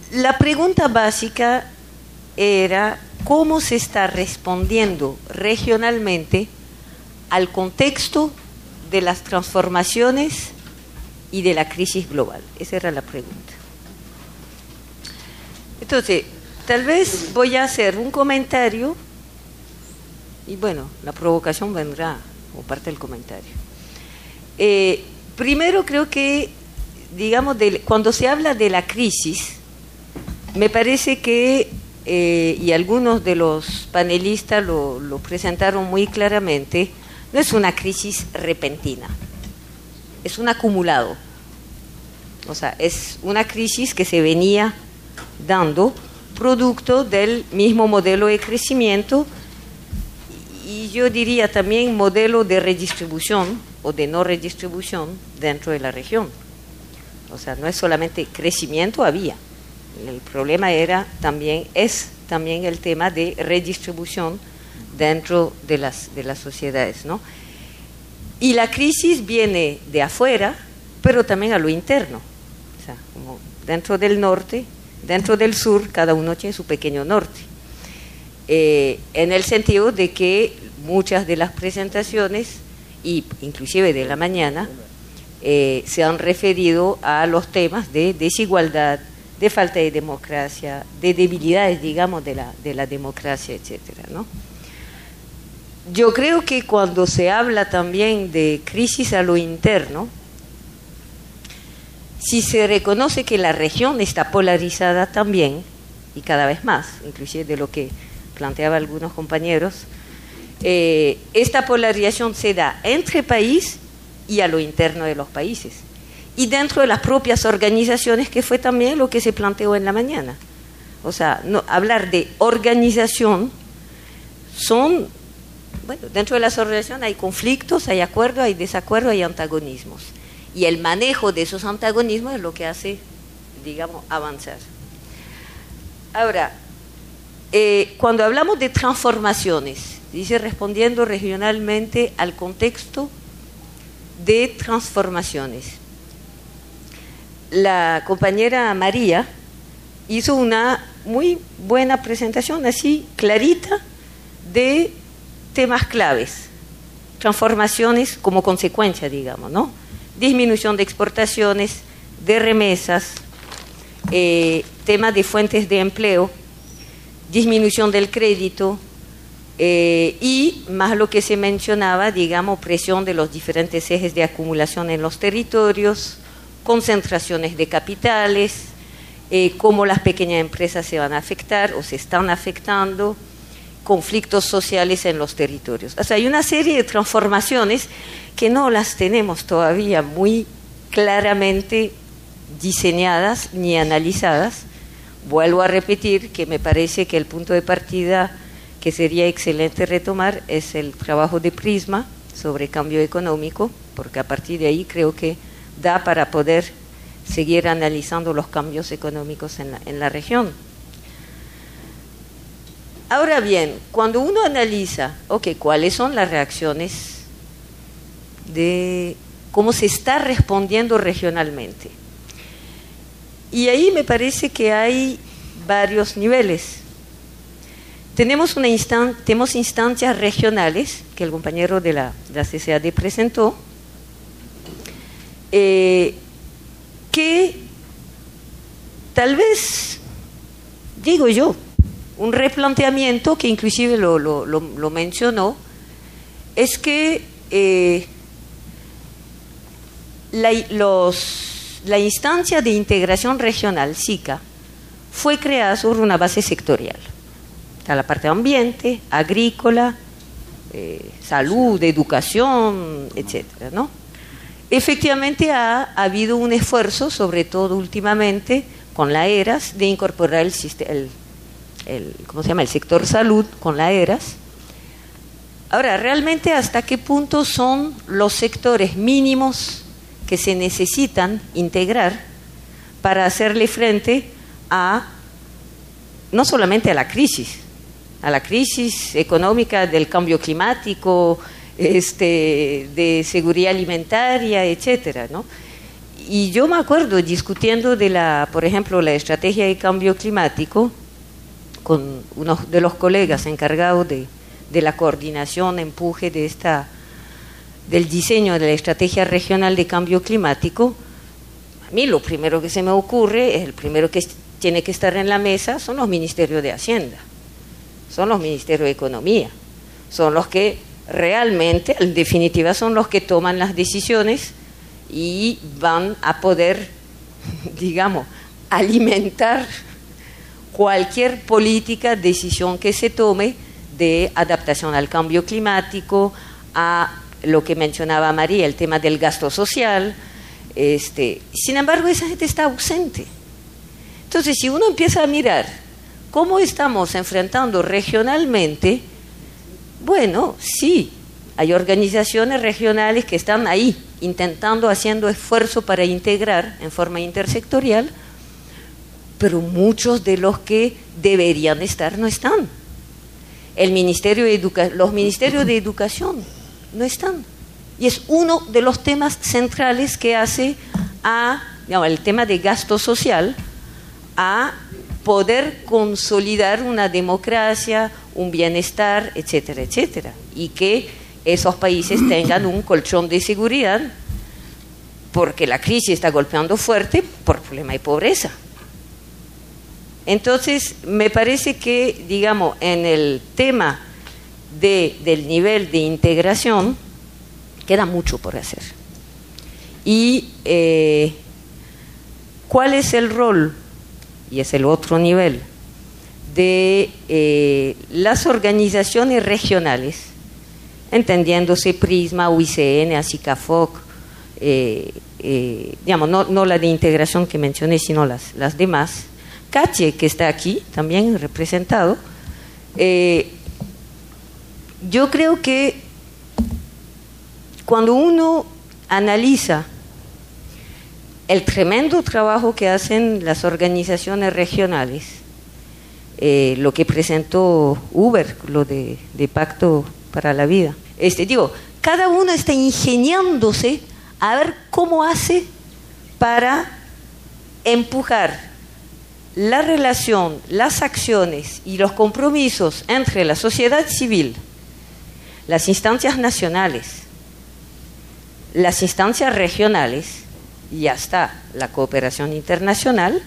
La pregunta básica era cómo se está respondiendo regionalmente al contexto de las transformaciones y de la crisis global. Esa era la pregunta. Entonces, tal vez voy a hacer un comentario y bueno, la provocación vendrá como parte del comentario. Primero creo que, digamos, cuando se habla de la crisis, me parece que, y algunos de los panelistas lo presentaron muy claramente, no es una crisis repentina, es un acumulado. O sea, es una crisis que se venía dando producto del mismo modelo de crecimiento y yo diría también modelo de redistribución o de no redistribución dentro de la región. O sea, no es solamente crecimiento, había. El problema es también el tema de redistribución dentro de las sociedades, ¿no? Y la crisis viene de afuera, pero también a lo interno. O sea, como dentro del norte, dentro del sur, cada uno tiene su pequeño norte. En el sentido de que muchas de las presentaciones, y inclusive de la mañana, se han referido a los temas de desigualdad, de falta de democracia, de debilidades, digamos, de la democracia, etcétera, ¿no? Yo creo que cuando se habla también de crisis a lo interno, si se reconoce que la región está polarizada también, y cada vez más, inclusive de lo que planteaban algunos compañeros, esta polarización se da entre país y a lo interno de los países, y dentro de las propias organizaciones, que fue también lo que se planteó en la mañana. O sea, no, hablar de organización bueno, dentro de las organizaciones hay conflictos, hay acuerdos, hay desacuerdos, hay antagonismos. Y el manejo de esos antagonismos es lo que hace, digamos, avanzar. Ahora, cuando hablamos de transformaciones, dice respondiendo regionalmente al contexto de transformaciones. La compañera María hizo una muy buena presentación, así clarita, de temas claves, transformaciones como consecuencia, digamos, ¿no? Disminución de exportaciones, de remesas, temas de fuentes de empleo, disminución del crédito y más lo que se mencionaba, digamos, presión de los diferentes ejes de acumulación en los territorios, concentraciones de capitales, cómo las pequeñas empresas se van a afectar o se están afectando, conflictos sociales en los territorios. O sea, hay una serie de transformaciones que no las tenemos todavía muy claramente diseñadas ni analizadas. Vuelvo a repetir que me parece que el punto de partida que sería excelente retomar es el trabajo de Prisma sobre cambio económico, porque a partir de ahí creo que da para poder seguir analizando los cambios económicos en la región. Ahora bien, cuando uno analiza, ¿cuáles son las reacciones de cómo se está respondiendo regionalmente? Y ahí me parece que hay varios niveles. Tenemos instancias regionales, que el compañero de la CCAD presentó, que tal vez, digo yo, un replanteamiento que inclusive lo mencionó, es que la instancia de integración regional, SICA, fue creada sobre una base sectorial. Está la parte de ambiente, agrícola, salud, educación, etcétera, ¿no? Efectivamente ha habido un esfuerzo, sobre todo últimamente, con la ERAS, de incorporar el sector salud con la ERAS. Ahora, realmente, ¿hasta qué punto son los sectores mínimos que se necesitan integrar para hacerle frente no solamente a la crisis económica del cambio climático, de seguridad alimentaria, etcétera, ¿no? Y yo me acuerdo discutiendo por ejemplo, la estrategia de cambio climático con uno de los colegas encargados de la coordinación, empuje del diseño de la estrategia regional de cambio climático. A mí lo primero que se me ocurre, el primero que tiene que estar en la mesa son los ministerios de Hacienda, son los ministerios de Economía, son los que realmente, en definitiva, son los que toman las decisiones y van a poder, digamos, alimentar cualquier política, decisión que se tome de adaptación al cambio climático, a lo que mencionaba María, el tema del gasto social. Sin embargo, esa gente está ausente. Entonces, si uno empieza a mirar cómo estamos enfrentando regionalmente, bueno, sí, hay organizaciones regionales que están ahí, haciendo esfuerzo para integrar en forma intersectorial, pero muchos de los que deberían estar no están. Los ministerios de educación no están. Y es uno de los temas centrales que hace el tema de gasto social, a poder consolidar una democracia, un bienestar, etcétera, etcétera. Y que esos países tengan un colchón de seguridad, porque la crisis está golpeando fuerte por problema de pobreza. Entonces, me parece que, digamos, en el tema del nivel de integración, queda mucho por hacer. Y ¿cuál es el rol? Y es el otro nivel de las organizaciones regionales, entendiéndose Prisma, UICN, ASICAFOC, digamos, no la de integración que mencioné, sino las demás. CACHE, que está aquí también representado. Yo creo que cuando uno analiza el tremendo trabajo que hacen las organizaciones regionales, lo que presentó Uber, lo de Pacto para la Vida, cada uno está ingeniándose a ver cómo hace para empujar la relación, las acciones y los compromisos entre la sociedad civil, las instancias nacionales, las instancias regionales y hasta la cooperación internacional.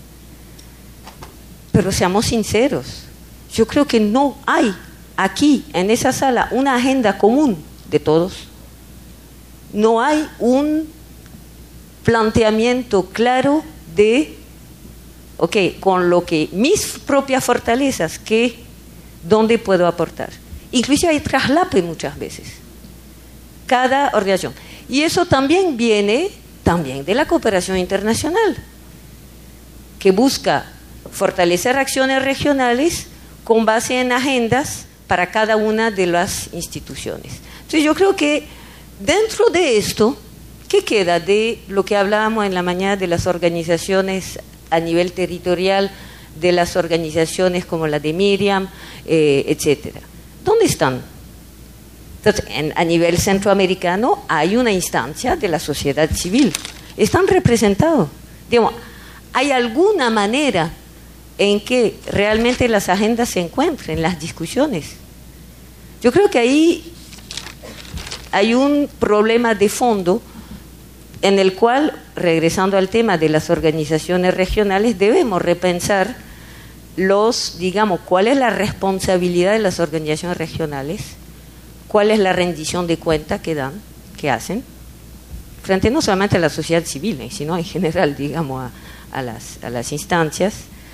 Pero seamos sinceros, yo creo que no hay aquí en esa sala una agenda común de todos. No hay un planteamiento claro de con lo que mis propias fortalezas, ¿dónde puedo aportar? Inclusive hay traslape muchas veces, cada organización. Y eso también viene de la cooperación internacional, que busca fortalecer acciones regionales con base en agendas para cada una de las instituciones. Entonces yo creo que dentro de esto, ¿qué queda de lo que hablábamos en la mañana de las organizaciones a nivel territorial, de las organizaciones como la de Miriam, etcétera? ¿Dónde están? Entonces, a nivel centroamericano hay una instancia de la sociedad civil. Están representados. Digamos, ¿hay alguna manera en que realmente las agendas se encuentren, las discusiones? Yo creo que ahí hay un problema de fondo en el cual, regresando al tema de las organizaciones regionales, debemos repensar cuál es la responsabilidad de las organizaciones regionales, cuál es la rendición de cuentas que hacen, frente no solamente a la sociedad civil, sino en general, digamos, a las instancias.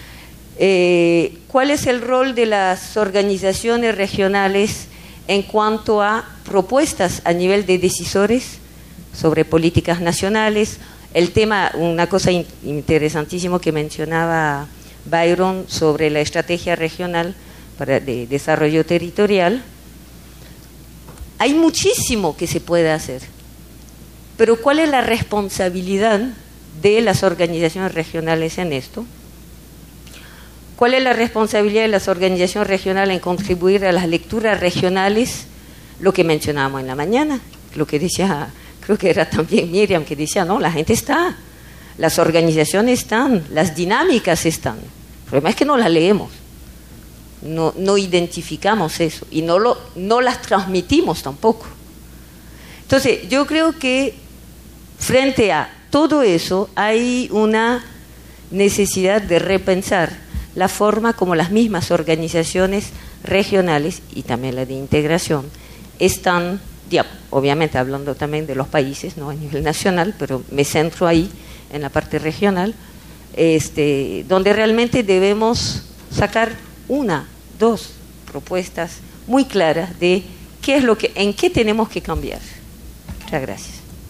¿Cuál es el rol de las organizaciones regionales en cuanto a propuestas a nivel de decisores sobre políticas nacionales? El tema, una cosa interesantísima que mencionaba Byron sobre la estrategia regional de desarrollo territorial. Hay muchísimo que se puede hacer, pero ¿cuál es la responsabilidad de las organizaciones regionales en esto? ¿Cuál es la responsabilidad de las organizaciones regionales en contribuir a las lecturas regionales? Lo que mencionábamos en la mañana, lo que decía, creo creo que era también Miriam que decía, no, la gente está, las organizaciones están, las dinámicas están. El problema es que no las leemos, no identificamos eso y no las transmitimos tampoco. Entonces, yo creo que frente a todo eso hay una necesidad de repensar la forma como las mismas organizaciones regionales y también la de integración están, digamos, obviamente hablando también de los países, no a nivel nacional, pero me centro ahí en la parte regional, donde realmente debemos sacar 1, 2 propuestas muy claras de qué es en qué tenemos que cambiar. Muchas gracias.